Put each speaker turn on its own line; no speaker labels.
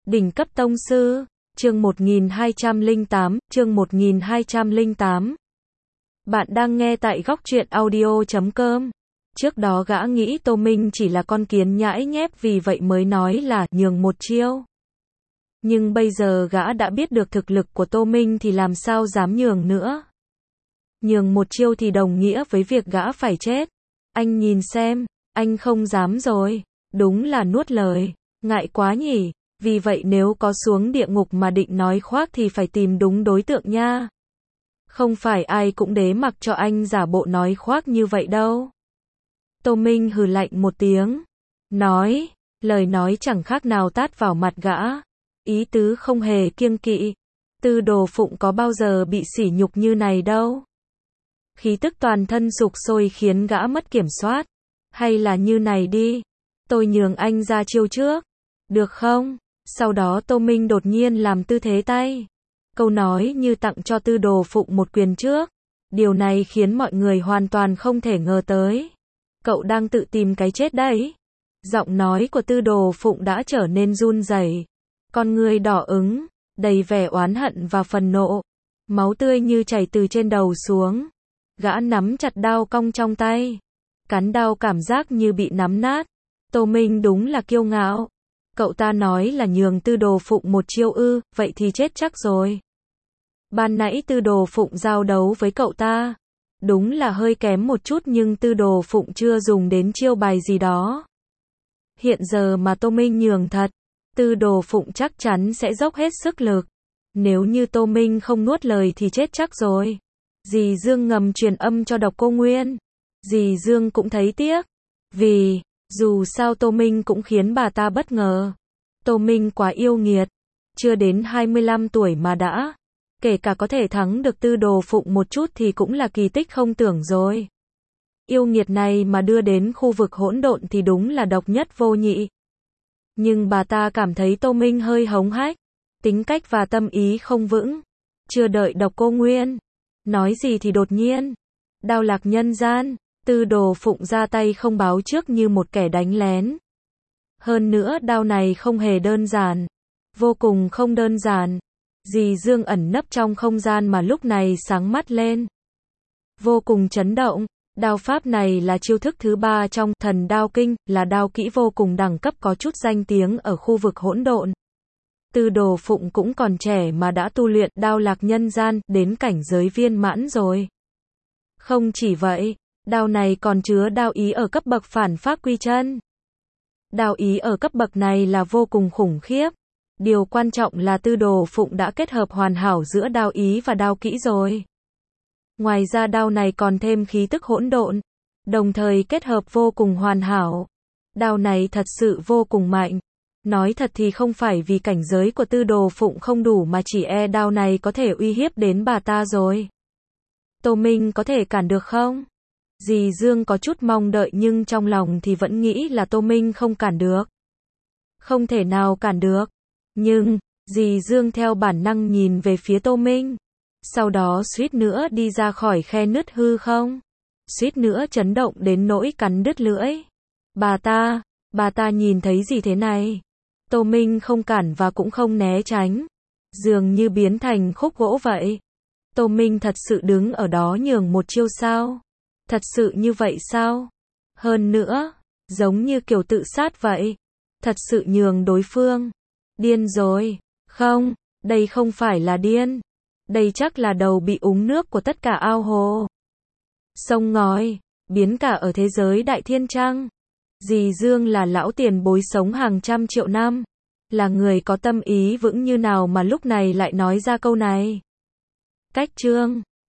Đỉnh cấp tông sư, chương 1208. Bạn đang nghe tại góc truyện audio.com. Trước đó gã nghĩ Tô Minh chỉ là con kiến nhãi nhép vì vậy mới nói là nhường một chiêu. Nhưng bây giờ gã đã biết được thực lực của Tô Minh thì làm sao dám nhường nữa. Nhường một chiêu thì đồng nghĩa với việc gã phải chết. Anh nhìn xem, anh không dám rồi. Đúng là nuốt lời, ngại quá nhỉ. Vì vậy nếu có xuống địa ngục mà định nói khoác thì phải tìm đúng đối tượng nha. Không phải ai cũng đế mặc cho anh giả bộ nói khoác như vậy đâu. Tô Minh hừ lạnh một tiếng. Lời nói chẳng khác nào tát vào mặt gã. Ý tứ không hề kiêng kỵ. Tư Đồ Phụng có bao giờ bị sỉ nhục như này đâu. Khí tức toàn thân sục sôi khiến gã mất kiểm soát. Hay là như này đi. Tôi nhường anh ra chiêu trước. Được không? Sau đó Tô Minh đột nhiên làm tư thế tay. Câu nói như tặng cho Tư Đồ Phụng một quyền trước. Điều này khiến mọi người hoàn toàn không thể ngờ tới. Cậu đang tự tìm cái chết đấy. Giọng nói của Tư Đồ Phụng đã trở nên run rẩy. Con người đỏ ửng, đầy vẻ oán hận và phần nộ. Máu tươi như chảy từ trên đầu xuống. Gã nắm chặt đao cong trong tay. Cán đao cảm giác như bị nắm nát. Tô Minh đúng là kiêu ngạo. Cậu ta nói là nhường Tư Đồ Phụng một chiêu ư, vậy thì chết chắc rồi. Ban nãy Tư Đồ Phụng giao đấu với cậu ta. Đúng là hơi kém một chút nhưng Tư Đồ Phụng chưa dùng đến chiêu bài gì đó. Hiện giờ mà Tô Minh nhường thật, Tư Đồ Phụng chắc chắn sẽ dốc hết sức lực. Nếu như Tô Minh không nuốt lời thì chết chắc rồi. Dì Dương ngầm truyền âm cho Độc Cô Nguyên. Dì Dương cũng thấy tiếc. Vì dù sao Tô Minh cũng khiến bà ta bất ngờ. Tô Minh quá yêu nghiệt. Chưa đến 25 tuổi mà đã. Kể cả có thể thắng được Tư Đồ Phụng một chút thì cũng là kỳ tích không tưởng rồi. Yêu nghiệt này mà đưa đến khu vực hỗn độn thì đúng là độc nhất vô nhị. Nhưng bà ta cảm thấy Tô Minh hơi hống hách. Tính cách và tâm ý không vững. Chưa đợi Độc Cô Nguyên nói gì thì đột nhiên. Đao lạc nhân gian. Tư Đồ Phụng ra tay không báo trước như một kẻ đánh lén. Hơn nữa đao này không hề đơn giản. Vô cùng không đơn giản. Dì Dương ẩn nấp trong không gian mà lúc này sáng mắt lên. Vô cùng chấn động. Đao pháp này là chiêu thức thứ 3 trong Thần Đao Kinh, là đao kỹ vô cùng đẳng cấp có chút danh tiếng ở khu vực hỗn độn. Tư Đồ Phụng cũng còn trẻ mà đã tu luyện đao lạc nhân gian đến cảnh giới viên mãn rồi. Không chỉ vậy, đao này còn chứa đao ý ở cấp bậc phản phác quy chân. Đao ý ở cấp bậc này là vô cùng khủng khiếp. Điều quan trọng là Tư Đồ Phụng đã kết hợp hoàn hảo giữa đao ý và đao kỹ rồi. Ngoài ra đao này còn thêm khí tức hỗn độn, đồng thời kết hợp vô cùng hoàn hảo. Đao này thật sự vô cùng mạnh. Nói thật thì không phải vì cảnh giới của Tư Đồ Phụng không đủ mà chỉ đao này có thể uy hiếp đến bà ta rồi. Tô Minh có thể cản được không? Dì Dương có chút mong đợi nhưng trong lòng thì vẫn nghĩ là Tô Minh không cản được. Không thể nào cản được. Nhưng, dì Dương theo bản năng nhìn về phía Tô Minh. Sau đó suýt nữa đi ra khỏi khe nứt hư không. Suýt nữa chấn động đến nỗi cắn đứt lưỡi. Bà ta nhìn thấy gì thế này? Tô Minh không cản và cũng không né tránh. Dường như biến thành khúc gỗ vậy. Tô Minh thật sự đứng ở đó nhường một chiêu sao? Thật sự như vậy sao? Hơn nữa, giống như kiểu tự sát vậy. Thật sự nhường đối phương. Điên rồi. Không, đây không phải là điên. Đây chắc là đầu bị uống nước của tất cả ao hồ. Sông ngòi, biến cả ở thế giới đại thiên trăng. Dì Dương là lão tiền bối sống hàng trăm triệu năm. Là người có tâm ý vững như nào mà lúc này lại nói ra câu này. Cách chương